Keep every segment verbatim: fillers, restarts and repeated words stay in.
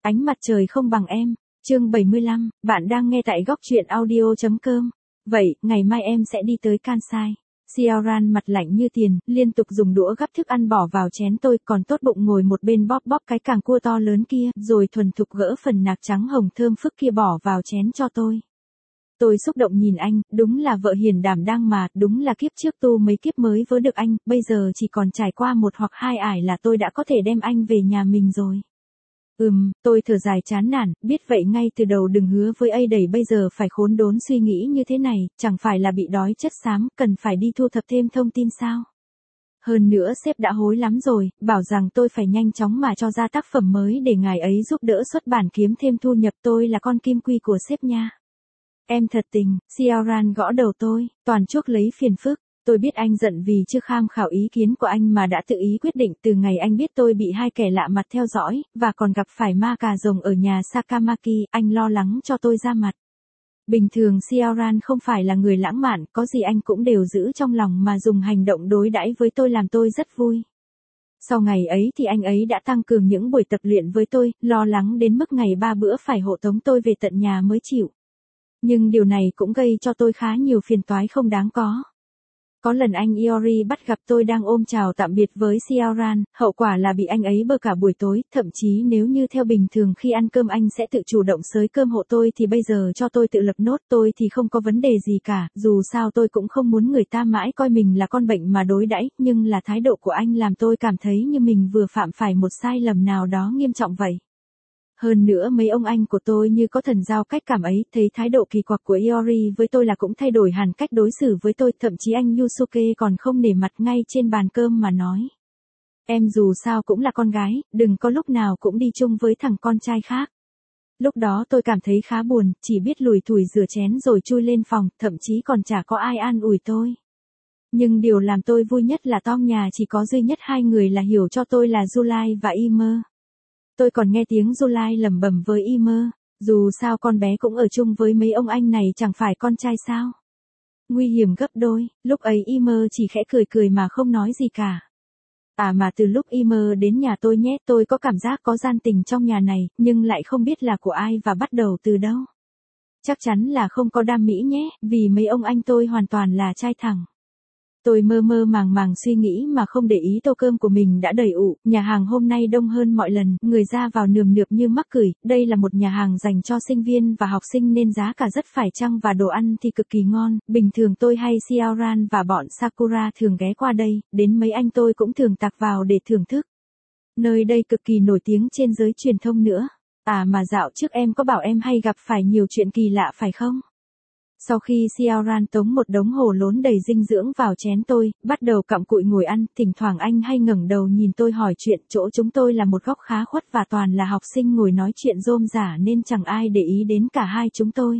Ánh mặt trời không bằng em. Chương bảy mươi lăm, bạn đang nghe tại góc truyện audio chấm com. Vậy, ngày mai em sẽ đi tới Kansai. Ciaran mặt lạnh như tiền, liên tục dùng đũa gắp thức ăn bỏ vào chén tôi, còn tốt bụng ngồi một bên bóp bóp cái càng cua to lớn kia, rồi thuần thục gỡ phần nạc trắng hồng thơm phức kia bỏ vào chén cho tôi. Tôi xúc động nhìn anh, đúng là vợ hiền đảm đang mà, đúng là kiếp trước tu mấy kiếp mới vớ được anh, bây giờ chỉ còn trải qua một hoặc hai ải là tôi đã có thể đem anh về nhà mình rồi. Ừm, tôi thở dài chán nản, biết vậy ngay từ đầu đừng hứa với A đẩy bây giờ phải khốn đốn suy nghĩ như thế này, chẳng phải là bị đói chất xám, cần phải đi thu thập thêm thông tin sao. Hơn nữa sếp đã hối lắm rồi, bảo rằng tôi phải nhanh chóng mà cho ra tác phẩm mới để ngài ấy giúp đỡ xuất bản kiếm thêm thu nhập, tôi là con kim quy của sếp nha. Em thật tình, Ciaran gõ đầu tôi, toàn chuốc lấy phiền phức. Tôi biết anh giận vì chưa tham khảo ý kiến của anh mà đã tự ý quyết định từ ngày anh biết tôi bị hai kẻ lạ mặt theo dõi, và còn gặp phải ma cà rồng ở nhà Sakamaki, anh lo lắng cho tôi ra mặt. Bình thường Ciaran không phải là người lãng mạn, có gì anh cũng đều giữ trong lòng mà dùng hành động đối đãi với tôi làm tôi rất vui. Sau ngày ấy thì anh ấy đã tăng cường những buổi tập luyện với tôi, lo lắng đến mức ngày ba bữa phải hộ tống tôi về tận nhà mới chịu. Nhưng điều này cũng gây cho tôi khá nhiều phiền toái không đáng có. Có lần anh Iori bắt gặp tôi đang ôm chào tạm biệt với Ciaran, hậu quả là bị anh ấy bơ cả buổi tối, thậm chí nếu như theo bình thường khi ăn cơm anh sẽ tự chủ động xới cơm hộ tôi thì bây giờ cho tôi tự lập nốt, tôi thì không có vấn đề gì cả, dù sao tôi cũng không muốn người ta mãi coi mình là con bệnh mà đối đãi, nhưng là thái độ của anh làm tôi cảm thấy như mình vừa phạm phải một sai lầm nào đó nghiêm trọng vậy. Hơn nữa mấy ông anh của tôi như có thần giao cách cảm ấy, thấy thái độ kỳ quặc của Iori với tôi là cũng thay đổi hẳn cách đối xử với tôi, thậm chí anh Yusuke còn không nể mặt ngay trên bàn cơm mà nói. Em dù sao cũng là con gái, đừng có lúc nào cũng đi chung với thằng con trai khác. Lúc đó tôi cảm thấy khá buồn, chỉ biết lủi thủi rửa chén rồi chui lên phòng, thậm chí còn chả có ai an ủi tôi. Nhưng điều làm tôi vui nhất là trong nhà chỉ có duy nhất hai người là hiểu cho tôi là July và Imer. Tôi còn nghe tiếng July lẩm bẩm với Imer, dù sao con bé cũng ở chung với mấy ông anh này chẳng phải con trai sao. Nguy hiểm gấp đôi, lúc ấy Imer chỉ khẽ cười cười mà không nói gì cả. À mà từ lúc Imer đến nhà tôi nhé, tôi có cảm giác có gian tình trong nhà này, nhưng lại không biết là của ai và bắt đầu từ đâu. Chắc chắn là không có đam mỹ nhé, vì mấy ông anh tôi hoàn toàn là trai thẳng. Tôi mơ mơ màng màng suy nghĩ mà không để ý tô cơm của mình đã đầy ụ, nhà hàng hôm nay đông hơn mọi lần, người ra vào nườm nượp như mắc cười, đây là một nhà hàng dành cho sinh viên và học sinh nên giá cả rất phải chăng và đồ ăn thì cực kỳ ngon, bình thường tôi hay Ciaran và bọn Sakura thường ghé qua đây, đến mấy anh tôi cũng thường tặc vào để thưởng thức. Nơi đây cực kỳ nổi tiếng trên giới truyền thông nữa. À mà dạo trước em có bảo em hay gặp phải nhiều chuyện kỳ lạ phải không? Sau khi Ciaran tống một đống hồ lốn đầy dinh dưỡng vào chén tôi, bắt đầu cặm cụi ngồi ăn, thỉnh thoảng anh hay ngẩng đầu nhìn tôi hỏi chuyện, chỗ chúng tôi là một góc khá khuất và toàn là học sinh ngồi nói chuyện rôm rả nên chẳng ai để ý đến cả hai chúng tôi.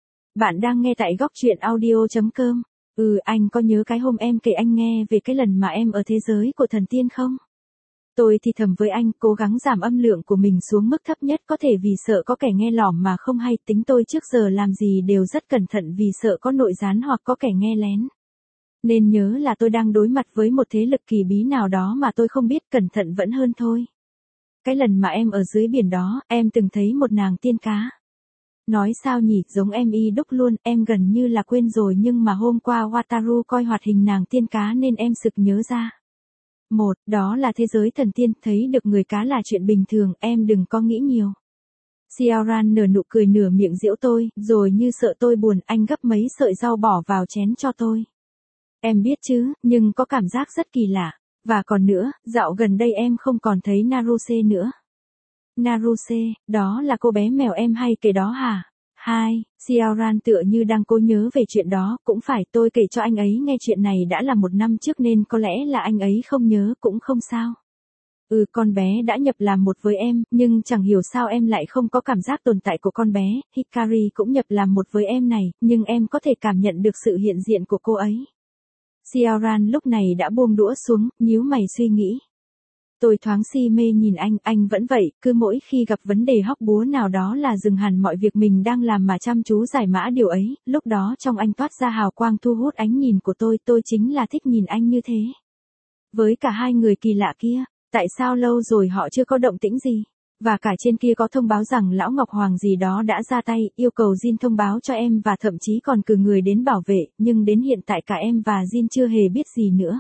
Bạn đang nghe tại góc truyện audio chấm com. Ừ, anh có nhớ cái hôm em kể anh nghe về cái lần mà em ở thế giới của thần tiên không? Tôi thì thầm với anh, cố gắng giảm âm lượng của mình xuống mức thấp nhất có thể vì sợ có kẻ nghe lỏm mà không hay, tính tôi trước giờ làm gì đều rất cẩn thận vì sợ có nội gián hoặc có kẻ nghe lén. Nên nhớ là tôi đang đối mặt với một thế lực kỳ bí nào đó mà tôi không biết, cẩn thận vẫn hơn thôi. Cái lần mà em ở dưới biển đó, em từng thấy một nàng tiên cá. Nói sao nhỉ, giống em y đúc luôn, em gần như là quên rồi nhưng mà hôm qua Wataru coi hoạt hình nàng tiên cá nên em sực nhớ ra. Một, đó là thế giới thần tiên, thấy được người cá là chuyện bình thường, em đừng có nghĩ nhiều. Ciaran nở nụ cười nửa miệng giễu tôi, rồi như sợ tôi buồn, anh gấp mấy sợi rau bỏ vào chén cho tôi. Em biết chứ, nhưng có cảm giác rất kỳ lạ. Và còn nữa, dạo gần đây em không còn thấy Naruse nữa. Naruse, đó là cô bé mèo em hay kể đó hả? Hai, Ciaran tựa như đang cố nhớ về chuyện đó, cũng phải, tôi kể cho anh ấy nghe chuyện này đã là một năm trước nên có lẽ là anh ấy không nhớ cũng không sao. Ừ, con bé đã nhập làm một với em, nhưng chẳng hiểu sao em lại không có cảm giác tồn tại của con bé, Hikari cũng nhập làm một với em này, nhưng em có thể cảm nhận được sự hiện diện của cô ấy. Ciaran lúc này đã buông đũa xuống, nhíu mày suy nghĩ. Tôi thoáng si mê nhìn anh, anh vẫn vậy, cứ mỗi khi gặp vấn đề hóc búa nào đó là dừng hẳn mọi việc mình đang làm mà chăm chú giải mã điều ấy, lúc đó trong anh toát ra hào quang thu hút ánh nhìn của tôi, tôi chính là thích nhìn anh như thế. Với cả hai người kỳ lạ kia, tại sao lâu rồi họ chưa có động tĩnh gì? Và cả trên kia có thông báo rằng lão Ngọc Hoàng gì đó đã ra tay, yêu cầu Jin thông báo cho em và thậm chí còn cử người đến bảo vệ, nhưng đến hiện tại cả em và Jin chưa hề biết gì nữa.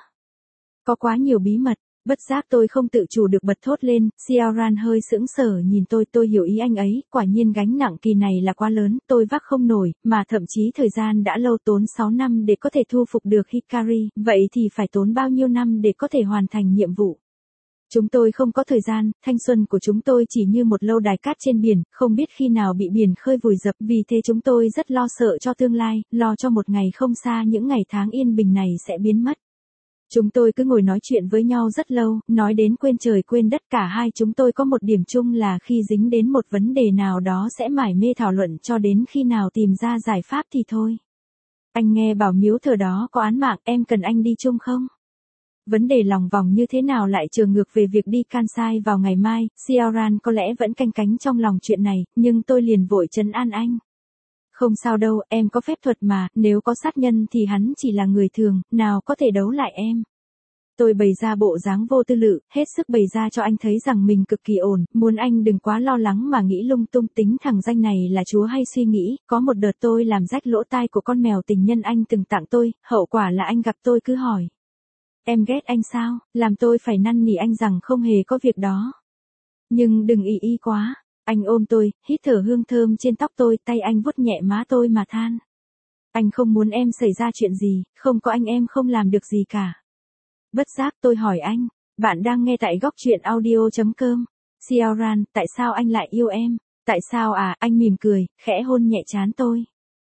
Có quá nhiều bí mật, bất giác tôi không tự chủ được bật thốt lên, Xiaoran hơi sững sờ nhìn tôi, tôi hiểu ý anh ấy, quả nhiên gánh nặng kỳ này là quá lớn, tôi vác không nổi, mà thậm chí thời gian đã lâu tốn sáu năm để có thể thu phục được Hikari, vậy thì phải tốn bao nhiêu năm để có thể hoàn thành nhiệm vụ. Chúng tôi không có thời gian, thanh xuân của chúng tôi chỉ như một lâu đài cát trên biển, không biết khi nào bị biển khơi vùi dập, vì thế chúng tôi rất lo sợ cho tương lai, lo cho một ngày không xa những ngày tháng yên bình này sẽ biến mất. Chúng tôi cứ ngồi nói chuyện với nhau rất lâu, nói đến quên trời quên đất, cả hai chúng tôi có một điểm chung là khi dính đến một vấn đề nào đó sẽ mải mê thảo luận cho đến khi nào tìm ra giải pháp thì thôi. Anh nghe bảo miếu thờ đó có án mạng, em cần anh đi chung không? Vấn đề lòng vòng như thế nào lại trở ngược về việc đi Kansai vào ngày mai, Xiaoran có lẽ vẫn canh cánh trong lòng chuyện này, nhưng tôi liền vội trấn an anh. Không sao đâu, em có phép thuật mà, nếu có sát nhân thì hắn chỉ là người thường, nào có thể đấu lại em. Tôi bày ra bộ dáng vô tư lự, hết sức bày ra cho anh thấy rằng mình cực kỳ ổn, muốn anh đừng quá lo lắng mà nghĩ lung tung, tính thằng danh này là chúa hay suy nghĩ, có một đợt tôi làm rách lỗ tai của con mèo tình nhân anh từng tặng tôi, hậu quả là anh gặp tôi cứ hỏi. Em ghét anh sao, làm tôi phải năn nỉ anh rằng không hề có việc đó. Nhưng đừng ý y quá. Anh ôm tôi, hít thở hương thơm trên tóc tôi, tay anh vuốt nhẹ má tôi mà than. Anh không muốn em xảy ra chuyện gì, không có anh em không làm được gì cả. Bất giác tôi hỏi anh, bạn đang nghe tại góc truyện audio chấm com. Xiaoran, tại sao anh lại yêu em? Tại sao à, anh mỉm cười, khẽ hôn nhẹ trán tôi.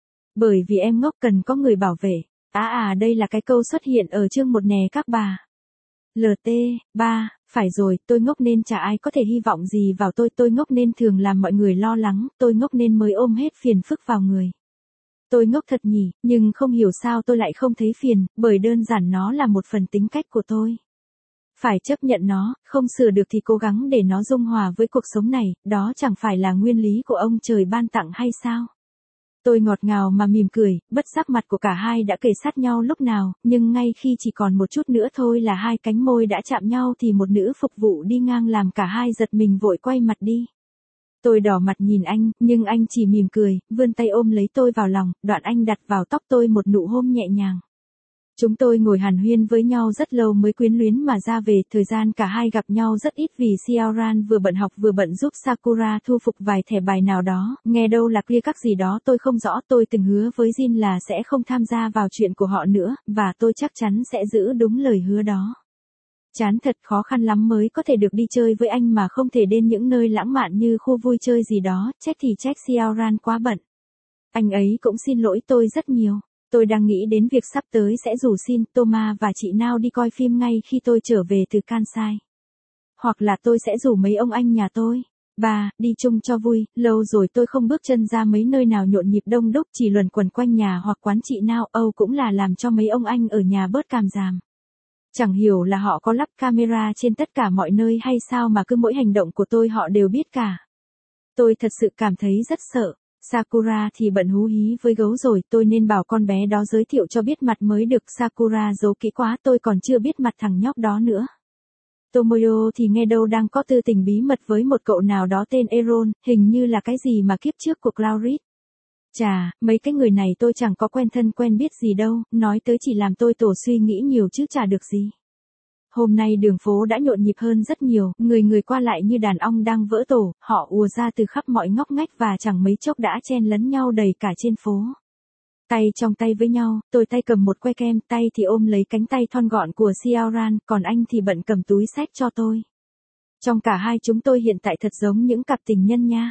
Bởi vì em ngốc cần có người bảo vệ. À à đây là cái câu xuất hiện ở chương một nè các bà. lờ tê, ba, phải rồi, tôi ngốc nên chả ai có thể hy vọng gì vào tôi, tôi ngốc nên thường làm mọi người lo lắng, tôi ngốc nên mới ôm hết phiền phức vào người. Tôi ngốc thật nhỉ, nhưng không hiểu sao tôi lại không thấy phiền, bởi đơn giản nó là một phần tính cách của tôi. Phải chấp nhận nó, không sửa được thì cố gắng để nó dung hòa với cuộc sống này, đó chẳng phải là nguyên lý của ông trời ban tặng hay sao? Tôi ngọt ngào mà mỉm cười, bất giác mặt của cả hai đã kề sát nhau lúc nào, nhưng ngay khi chỉ còn một chút nữa thôi là hai cánh môi đã chạm nhau thì một nữ phục vụ đi ngang làm cả hai giật mình vội quay mặt đi. Tôi đỏ mặt nhìn anh, nhưng anh chỉ mỉm cười, vươn tay ôm lấy tôi vào lòng, đoạn anh đặt vào tóc tôi một nụ hôn nhẹ nhàng. Chúng tôi ngồi hàn huyên với nhau rất lâu mới quyến luyến mà ra về, thời gian cả hai gặp nhau rất ít vì Xiaoran vừa bận học vừa bận giúp Sakura thu phục vài thẻ bài nào đó, nghe đâu là clear các gì đó tôi không rõ, tôi từng hứa với Jin là sẽ không tham gia vào chuyện của họ nữa, và tôi chắc chắn sẽ giữ đúng lời hứa đó. Chán thật, khó khăn lắm mới có thể được đi chơi với anh mà không thể đến những nơi lãng mạn như khu vui chơi gì đó, trách thì trách Xiaoran quá bận. Anh ấy cũng xin lỗi tôi rất nhiều. Tôi đang nghĩ đến việc sắp tới sẽ rủ Shin, Toma và chị Nao đi coi phim ngay khi tôi trở về từ Kansai. Hoặc là tôi sẽ rủ mấy ông anh nhà tôi. Ba, đi chung cho vui, lâu rồi tôi không bước chân ra mấy nơi nào nhộn nhịp đông đúc, chỉ luẩn quẩn quanh nhà hoặc quán chị Nao, Âu cũng là làm cho mấy ông anh ở nhà bớt càm ràm. Chẳng hiểu là họ có lắp camera trên tất cả mọi nơi hay sao mà cứ mỗi hành động của tôi họ đều biết cả. Tôi thật sự cảm thấy rất sợ. Sakura thì bận hú hí với gấu rồi, tôi nên bảo con bé đó giới thiệu cho biết mặt mới được. Sakura giấu kỹ quá, tôi còn chưa biết mặt thằng nhóc đó nữa. Tomoyo thì nghe đâu đang có tư tình bí mật với một cậu nào đó tên Eron, hình như là cái gì mà kiếp trước của Claurit. Chà, mấy cái người này tôi chẳng có quen thân quen biết gì đâu, nói tới chỉ làm tôi tổ suy nghĩ nhiều chứ chả được gì. Hôm nay đường phố đã nhộn nhịp hơn rất nhiều, người người qua lại như đàn ong đang vỡ tổ, họ ùa ra từ khắp mọi ngóc ngách và chẳng mấy chốc đã chen lấn nhau đầy cả trên phố. Tay trong tay với nhau, tôi tay cầm một que kem, tay thì ôm lấy cánh tay thon gọn của Xiaoran, còn anh thì bận cầm túi xách cho tôi. Trong cả hai chúng tôi hiện tại thật giống những cặp tình nhân nha.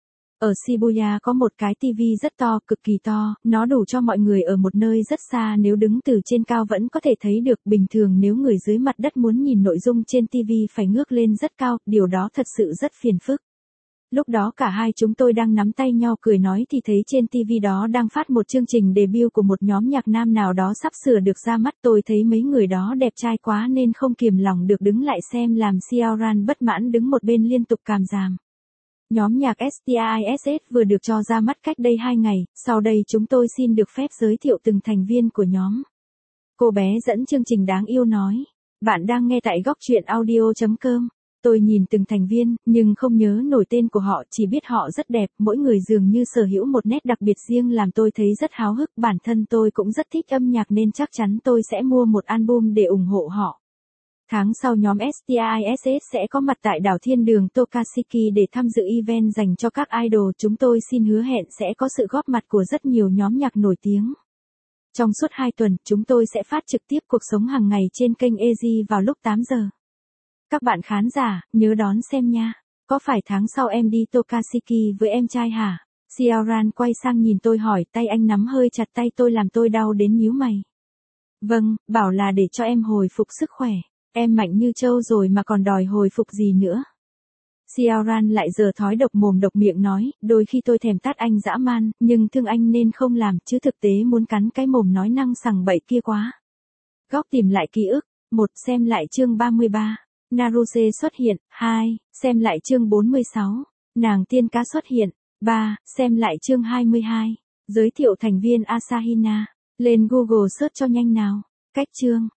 Ở Shibuya có một cái tivi rất to, cực kỳ to, nó đủ cho mọi người ở một nơi rất xa, nếu đứng từ trên cao vẫn có thể thấy được, bình thường nếu người dưới mặt đất muốn nhìn nội dung trên tivi phải ngước lên rất cao, điều đó thật sự rất phiền phức. Lúc đó cả hai chúng tôi đang nắm tay nhau cười nói thì thấy trên tivi đó đang phát một chương trình debut của một nhóm nhạc nam nào đó sắp sửa được ra mắt, tôi thấy mấy người đó đẹp trai quá nên không kiềm lòng được đứng lại xem, làm Xiaoran bất mãn đứng một bên liên tục càm ràm. Nhóm nhạc ét tê i ét ét vừa được cho ra mắt cách đây hai ngày, sau đây chúng tôi xin được phép giới thiệu từng thành viên của nhóm. Cô bé dẫn chương trình đáng yêu nói, bạn đang nghe tại góc truyện audio chấm com. Tôi nhìn từng thành viên, nhưng không nhớ nổi tên của họ, chỉ biết họ rất đẹp, mỗi người dường như sở hữu một nét đặc biệt riêng làm tôi thấy rất háo hức. Bản thân tôi cũng rất thích âm nhạc nên chắc chắn tôi sẽ mua một album để ủng hộ họ. Tháng sau nhóm ét tê i ét ét sẽ có mặt tại đảo thiên đường Tokashiki để tham dự event dành cho các idol. Chúng tôi xin hứa hẹn sẽ có sự góp mặt của rất nhiều nhóm nhạc nổi tiếng. Trong suốt hai tuần, chúng tôi sẽ phát trực tiếp cuộc sống hàng ngày trên kênh e giê vào lúc tám giờ. Các bạn khán giả, nhớ đón xem nha. Có phải tháng sau em đi Tokashiki với em trai hả? Xiaoran quay sang nhìn tôi hỏi, tay anh nắm hơi chặt tay tôi làm tôi đau đến nhíu mày. Vâng, bảo là để cho em hồi phục sức khỏe. Em mạnh như trâu rồi mà còn đòi hồi phục gì nữa. Xiaoran lại giờ thói độc mồm độc miệng nói, đôi khi tôi thèm tát anh dã man, nhưng thương anh nên không làm, chứ thực tế muốn cắn cái mồm nói năng sằng bậy kia quá. Góc tìm lại ký ức. Một. Xem lại chương ba mươi ba. Naruse xuất hiện. Hai. Xem lại chương bốn mươi sáu. Nàng tiên cá xuất hiện. Ba. Xem lại chương hai mươi hai. Giới thiệu thành viên Asahina. Lên Google search cho nhanh nào. Cách chương.